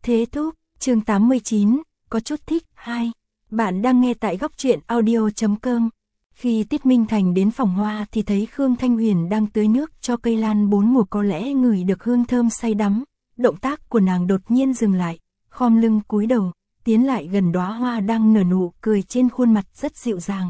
Thế thúc, chương 89, có chút thích, 2. Bạn đang nghe tại góc truyện audio.com. Khi Tiết Minh Thành đến phòng hoa thì thấy Khương Thanh Huyền đang tưới nước cho cây lan bốn mùa, có lẽ ngửi được hương thơm say đắm. Động tác của nàng đột nhiên dừng lại, khom lưng cúi đầu, tiến lại gần đóa hoa đang nở nụ cười trên khuôn mặt rất dịu dàng.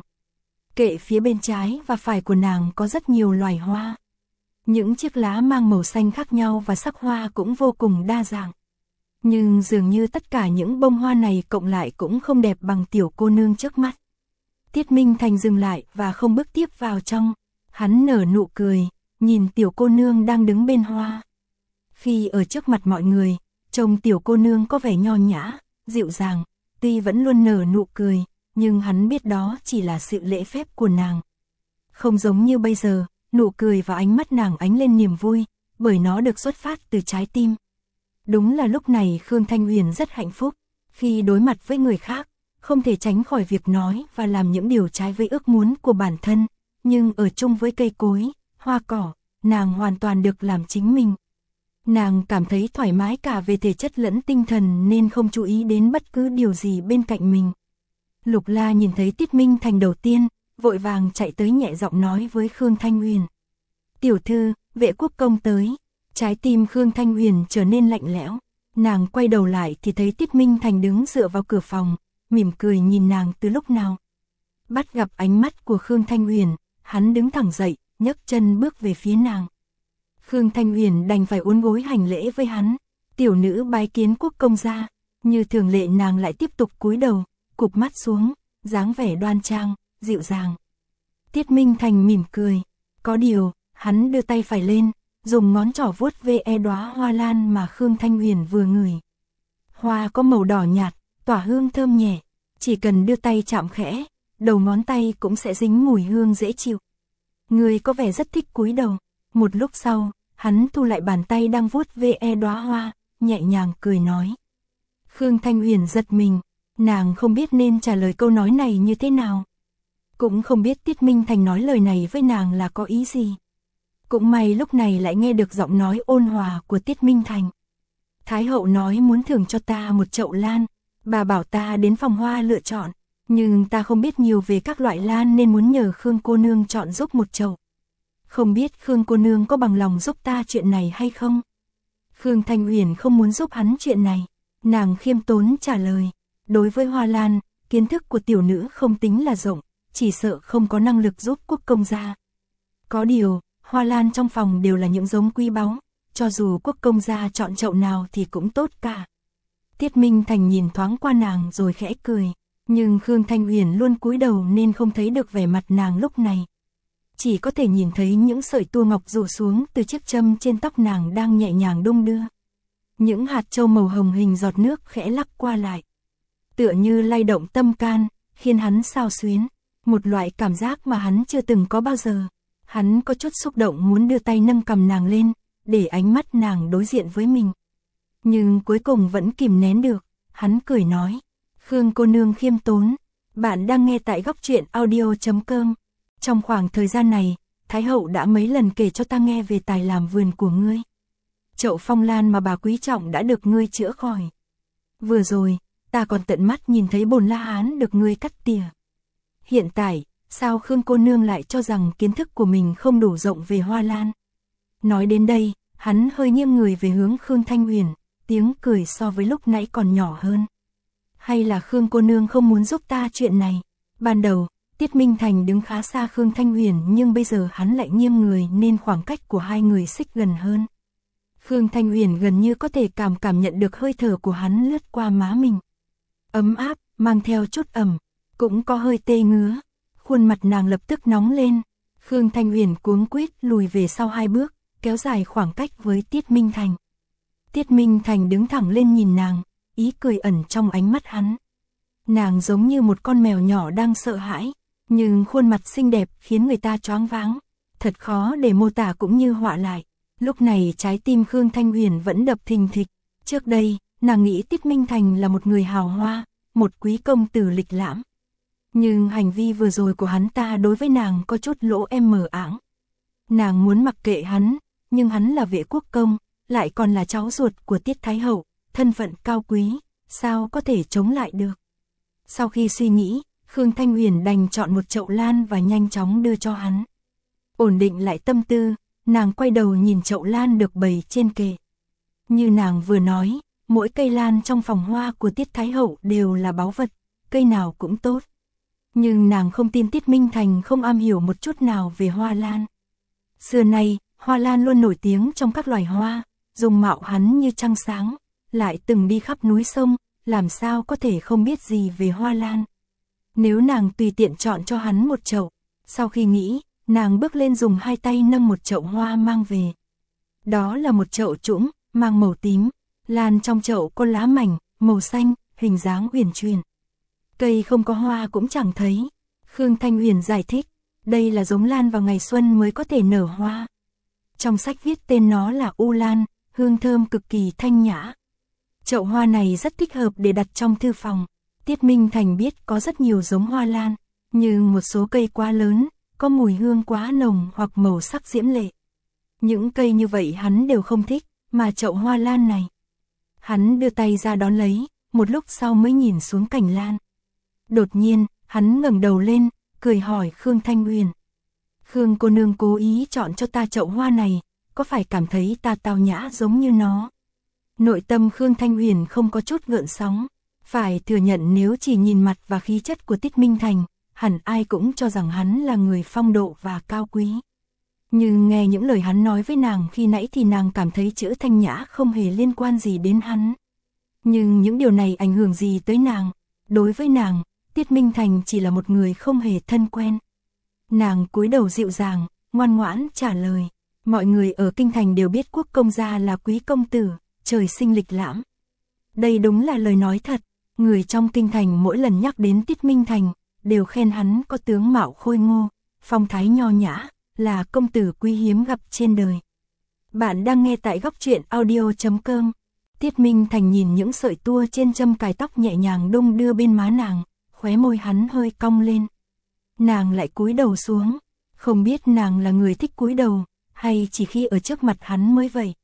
Kệ phía bên trái và phải của nàng có rất nhiều loài hoa. Những chiếc lá mang màu xanh khác nhau và sắc hoa cũng vô cùng đa dạng. Nhưng dường như tất cả những bông hoa này cộng lại cũng không đẹp bằng tiểu cô nương trước mắt. Tiết Minh Thành dừng lại và không bước tiếp vào trong. Hắn nở nụ cười, nhìn tiểu cô nương đang đứng bên hoa. Khi ở trước mặt mọi người, trông tiểu cô nương có vẻ nho nhã, dịu dàng, tuy vẫn luôn nở nụ cười, nhưng hắn biết đó chỉ là sự lễ phép của nàng. Không giống như bây giờ, nụ cười và ánh mắt nàng ánh lên niềm vui, bởi nó được xuất phát từ trái tim. Đúng là lúc này Khương Thanh Huyền rất hạnh phúc, khi đối mặt với người khác, không thể tránh khỏi việc nói và làm những điều trái với ước muốn của bản thân, nhưng ở chung với cây cối, hoa cỏ, nàng hoàn toàn được làm chính mình. Nàng cảm thấy thoải mái cả về thể chất lẫn tinh thần nên không chú ý đến bất cứ điều gì bên cạnh mình. Lục La nhìn thấy Tiết Minh Thành đầu tiên, vội vàng chạy tới nhẹ giọng nói với Khương Thanh Huyền. Tiểu thư, vệ quốc công tới. Trái tim Khương Thanh Huyền trở nên lạnh lẽo. Nàng quay đầu lại thì thấy Tiết Minh Thành đứng dựa vào cửa phòng, mỉm cười nhìn nàng từ lúc nào. Bắt gặp ánh mắt của Khương Thanh Huyền, hắn đứng thẳng dậy, nhấc chân bước về phía nàng. Khương Thanh Huyền đành phải uốn gối hành lễ với hắn. Tiểu nữ bái kiến quốc công gia. Như thường lệ nàng lại tiếp tục cúi đầu, cụp mắt xuống, dáng vẻ đoan trang, dịu dàng. Tiết Minh Thành mỉm cười. Có điều, hắn đưa tay phải lên, dùng ngón trỏ vuốt ve đóa hoa lan mà Khương Thanh Huyền vừa ngửi. Hoa có màu đỏ nhạt, tỏa hương thơm nhẹ, chỉ cần đưa tay chạm khẽ, đầu ngón tay cũng sẽ dính mùi hương dễ chịu. Người có vẻ rất thích cúi đầu. Một lúc sau, hắn thu lại bàn tay đang vuốt ve đóa hoa, nhẹ nhàng cười nói. Khương Thanh Huyền giật mình, nàng không biết nên trả lời câu nói này như thế nào. Cũng không biết Tiết Minh Thành nói lời này với nàng là có ý gì. Cũng may lúc này lại nghe được giọng nói ôn hòa của Tiết Minh Thành. Thái hậu nói muốn thưởng cho ta một chậu lan, bà bảo ta đến phòng hoa lựa chọn, nhưng ta không biết nhiều về các loại lan nên muốn nhờ Khương cô nương chọn giúp một chậu. Không biết Khương cô nương có bằng lòng giúp ta chuyện này hay không? Khương Thanh Huyền không muốn giúp hắn chuyện này, nàng khiêm tốn trả lời. Đối với hoa lan, kiến thức của tiểu nữ không tính là rộng, chỉ sợ không có năng lực giúp quốc công gia. Có điều, hoa lan trong phòng đều là những giống quý báu, cho dù quốc công gia chọn chậu nào thì cũng tốt cả. Tiết Minh Thành nhìn thoáng qua nàng rồi khẽ cười, nhưng Khương Thanh Huyền luôn cúi đầu nên không thấy được vẻ mặt nàng lúc này. Chỉ có thể nhìn thấy những sợi tua ngọc rủ xuống từ chiếc châm trên tóc nàng đang nhẹ nhàng đung đưa. Những hạt châu màu hồng hình giọt nước khẽ lắc qua lại, tựa như lay động tâm can, khiến hắn xao xuyến, một loại cảm giác mà hắn chưa từng có bao giờ. Hắn có chút xúc động muốn đưa tay nâng cằm nàng lên, để ánh mắt nàng đối diện với mình. Nhưng cuối cùng vẫn kìm nén được, hắn cười nói. Khương cô nương khiêm tốn, bạn đang nghe tại góc truyện audio.com. Trong khoảng thời gian này, Thái hậu đã mấy lần kể cho ta nghe về tài làm vườn của ngươi. Chậu phong lan mà bà quý trọng đã được ngươi chữa khỏi. Vừa rồi, ta còn tận mắt nhìn thấy bồn la hán được ngươi cắt tỉa. Hiện tại, sao Khương cô nương lại cho rằng kiến thức của mình không đủ rộng về hoa lan? Nói đến đây, hắn hơi nghiêng người về hướng Khương Thanh Huyền, tiếng cười so với lúc nãy còn nhỏ hơn. Hay là Khương cô nương không muốn giúp ta chuyện này? Ban đầu, Tiết Minh Thành đứng khá xa Khương Thanh Huyền nhưng bây giờ hắn lại nghiêng người nên khoảng cách của hai người xích gần hơn. Khương Thanh Huyền gần như có thể cảm nhận được hơi thở của hắn lướt qua má mình. Ấm áp, mang theo chút ẩm, cũng có hơi tê ngứa. Khuôn mặt nàng lập tức nóng lên. Khương Thanh Huyền cuống quýt lùi về sau 2 bước, kéo dài khoảng cách với Tiết Minh Thành. Tiết Minh Thành đứng thẳng lên nhìn nàng, ý cười ẩn trong ánh mắt hắn. Nàng giống như một con mèo nhỏ đang sợ hãi, nhưng khuôn mặt xinh đẹp khiến người ta choáng váng. Thật khó để mô tả cũng như họa lại. Lúc này trái tim Khương Thanh Huyền vẫn đập thình thịch. Trước đây, nàng nghĩ Tiết Minh Thành là một người hào hoa, một quý công tử lịch lãm. Nhưng hành vi vừa rồi của hắn ta đối với nàng có chút lỗ mờ áng. Nàng muốn mặc kệ hắn, nhưng hắn là vệ quốc công, lại còn là cháu ruột của Tiết Thái hậu, thân phận cao quý, sao có thể chống lại được. Sau khi suy nghĩ, Khương Thanh Huyền đành chọn một chậu lan và nhanh chóng đưa cho hắn. Ổn định lại tâm tư, nàng quay đầu nhìn chậu lan được bày trên kệ. Như nàng vừa nói, mỗi cây lan trong phòng hoa của Tiết Thái Hậu đều là báu vật, cây nào cũng tốt. Nhưng nàng không tin Tiết Minh Thành không am hiểu một chút nào về hoa lan. Xưa nay, hoa lan luôn nổi tiếng trong các loài hoa, dung mạo hắn như trăng sáng, lại từng đi khắp núi sông, làm sao có thể không biết gì về hoa lan. Nếu nàng tùy tiện chọn cho hắn một chậu, sau khi nghĩ, nàng bước lên dùng hai tay nâng một chậu hoa mang về. Đó là một chậu trũng, mang màu tím, lan trong chậu có lá mảnh, màu xanh, hình dáng uyển chuyển. Cây không có hoa cũng chẳng thấy. Khương Thanh Huyền giải thích, đây là giống lan vào ngày xuân mới có thể nở hoa. Trong sách viết tên nó là U Lan, hương thơm cực kỳ thanh nhã. Chậu hoa này rất thích hợp để đặt trong thư phòng. Tiết Minh Thành biết có rất nhiều giống hoa lan, nhưng một số cây quá lớn, có mùi hương quá nồng hoặc màu sắc diễm lệ. Những cây như vậy hắn đều không thích, mà chậu hoa lan này. Hắn đưa tay ra đón lấy, một lúc sau mới nhìn xuống cành lan. Đột nhiên, hắn ngẩng đầu lên, cười hỏi Khương Thanh Huyền. Khương cô nương cố ý chọn cho ta chậu hoa này, có phải cảm thấy ta tao nhã giống như nó? Nội tâm Khương Thanh Huyền không có chút gợn sóng. Phải thừa nhận nếu chỉ nhìn mặt và khí chất của Tiết Minh Thành, hẳn ai cũng cho rằng hắn là người phong độ và cao quý. Nhưng nghe những lời hắn nói với nàng khi nãy thì nàng cảm thấy chữ thanh nhã không hề liên quan gì đến hắn. Nhưng những điều này ảnh hưởng gì tới nàng? Đối với nàng, Tiết Minh Thành chỉ là một người không hề thân quen. Nàng cúi đầu dịu dàng, ngoan ngoãn trả lời. Mọi người ở kinh thành đều biết Quốc công gia là quý công tử, trời sinh lịch lãm. Đây đúng là lời nói thật. Người trong kinh thành mỗi lần nhắc đến Tiết Minh Thành, đều khen hắn có tướng mạo khôi ngô, phong thái nho nhã, là công tử quý hiếm gặp trên đời. Bạn đang nghe tại góc truyện audio.com. Tiết Minh Thành nhìn những sợi tua trên châm cài tóc nhẹ nhàng đung đưa bên má nàng, khóe môi hắn hơi cong lên. Nàng lại cúi đầu xuống, không biết nàng là người thích cúi đầu, hay chỉ khi ở trước mặt hắn mới vậy.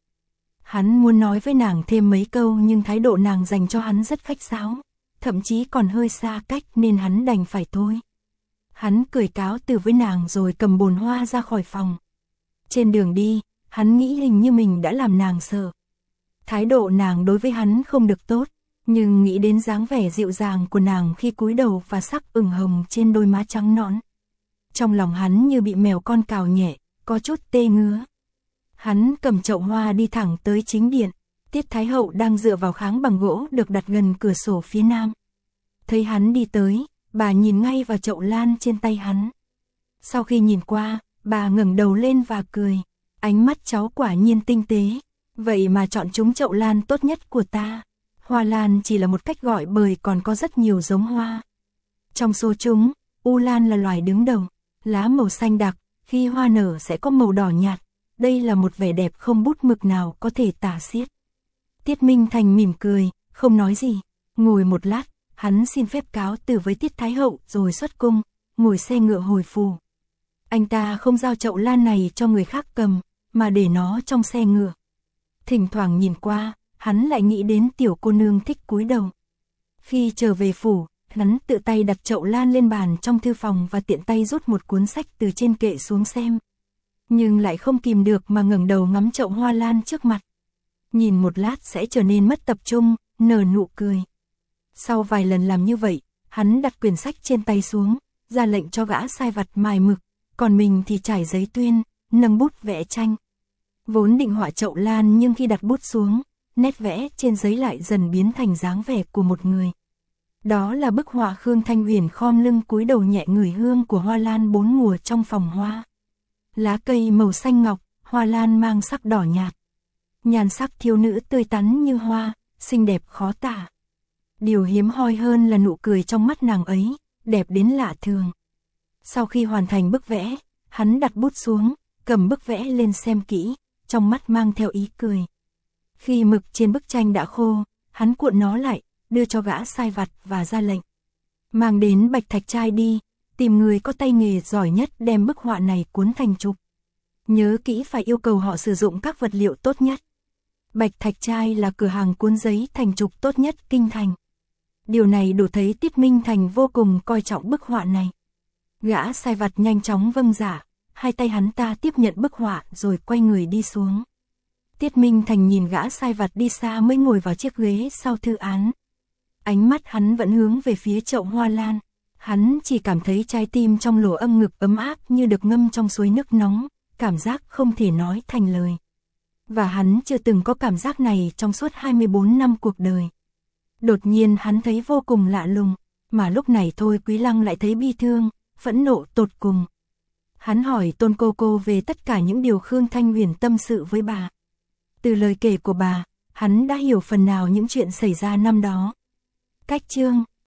Hắn muốn nói với nàng thêm mấy câu nhưng thái độ nàng dành cho hắn rất khách sáo, thậm chí còn hơi xa cách nên hắn đành phải thôi. Hắn cười cáo từ với nàng rồi cầm bồn hoa ra khỏi phòng. Trên đường đi, hắn nghĩ hình như mình đã làm nàng sợ. Thái độ nàng đối với hắn không được tốt, nhưng nghĩ đến dáng vẻ dịu dàng của nàng khi cúi đầu và sắc ửng hồng trên đôi má trắng nõn. Trong lòng hắn như bị mèo con cào nhẹ, có chút tê ngứa. Hắn cầm chậu hoa đi thẳng tới chính điện. Tiết Thái Hậu đang dựa vào kháng bằng gỗ được đặt gần cửa sổ phía nam. Thấy hắn đi tới, bà nhìn ngay vào chậu lan trên tay hắn. Sau khi nhìn qua, bà ngẩng đầu lên và cười. Ánh mắt cháu quả nhiên tinh tế, vậy mà chọn chúng chậu lan tốt nhất của ta. Hoa lan chỉ là một cách gọi bởi còn có rất nhiều giống hoa. Trong số chúng, U Lan là loài đứng đầu, lá màu xanh đặc, khi hoa nở sẽ có màu đỏ nhạt. Đây là một vẻ đẹp không bút mực nào có thể tả xiết. Tiết Minh Thành mỉm cười, không nói gì. Ngồi một lát, hắn xin phép cáo từ với Tiết Thái Hậu rồi xuất cung, ngồi xe ngựa hồi phủ. Anh ta không giao chậu lan này cho người khác cầm, mà để nó trong xe ngựa. Thỉnh thoảng nhìn qua, hắn lại nghĩ đến tiểu cô nương thích cúi đầu. Khi trở về phủ, hắn tự tay đặt chậu lan lên bàn trong thư phòng và tiện tay rút một cuốn sách từ trên kệ xuống xem. Nhưng lại không kìm được mà ngẩng đầu ngắm chậu hoa lan trước mặt. Nhìn một lát sẽ trở nên mất tập trung, nở nụ cười. Sau vài lần làm như vậy, hắn đặt quyển sách trên tay xuống, ra lệnh cho gã sai vặt mài mực, còn mình thì trải giấy tuyên, nâng bút vẽ tranh. Vốn định họa chậu lan nhưng khi đặt bút xuống, nét vẽ trên giấy lại dần biến thành dáng vẻ của một người. Đó là bức họa Khương Thanh Huyền khom lưng cúi đầu nhẹ ngửi hương của hoa lan bốn mùa trong phòng hoa. Lá cây màu xanh ngọc, hoa lan mang sắc đỏ nhạt. Nhan sắc thiếu nữ tươi tắn như hoa, xinh đẹp khó tả. Điều hiếm hoi hơn là nụ cười trong mắt nàng ấy, đẹp đến lạ thường. Sau khi hoàn thành bức vẽ, hắn đặt bút xuống, cầm bức vẽ lên xem kỹ, trong mắt mang theo ý cười. Khi mực trên bức tranh đã khô, hắn cuộn nó lại, đưa cho gã sai vặt và ra lệnh. Mang đến Bạch Thạch Trai đi, tìm người có tay nghề giỏi nhất đem bức họa này cuốn thành chụp. Nhớ kỹ phải yêu cầu họ sử dụng các vật liệu tốt nhất. Bạch Thạch Trai là cửa hàng cuốn giấy thành trục tốt nhất kinh thành. Điều này đủ thấy Tiết Minh Thành vô cùng coi trọng bức họa này. Gã sai vặt nhanh chóng vâng dạ, hai tay hắn ta tiếp nhận bức họa rồi quay người đi xuống. Tiết Minh Thành nhìn gã sai vặt đi xa mới ngồi vào chiếc ghế sau thư án. Ánh mắt hắn vẫn hướng về phía chậu hoa lan. Hắn chỉ cảm thấy trái tim trong lỗ âm ngực ấm áp như được ngâm trong suối nước nóng, cảm giác không thể nói thành lời. Và hắn chưa từng có cảm giác này trong suốt 24 năm cuộc đời. Đột nhiên hắn thấy vô cùng lạ lùng, mà lúc này Thôi Quý Lăng lại thấy bi thương, phẫn nộ tột cùng. Hắn hỏi Tôn cô về tất cả những điều Khương Thanh Huyền tâm sự với bà. Từ lời kể của bà, hắn đã hiểu phần nào những chuyện xảy ra năm đó. Cách chương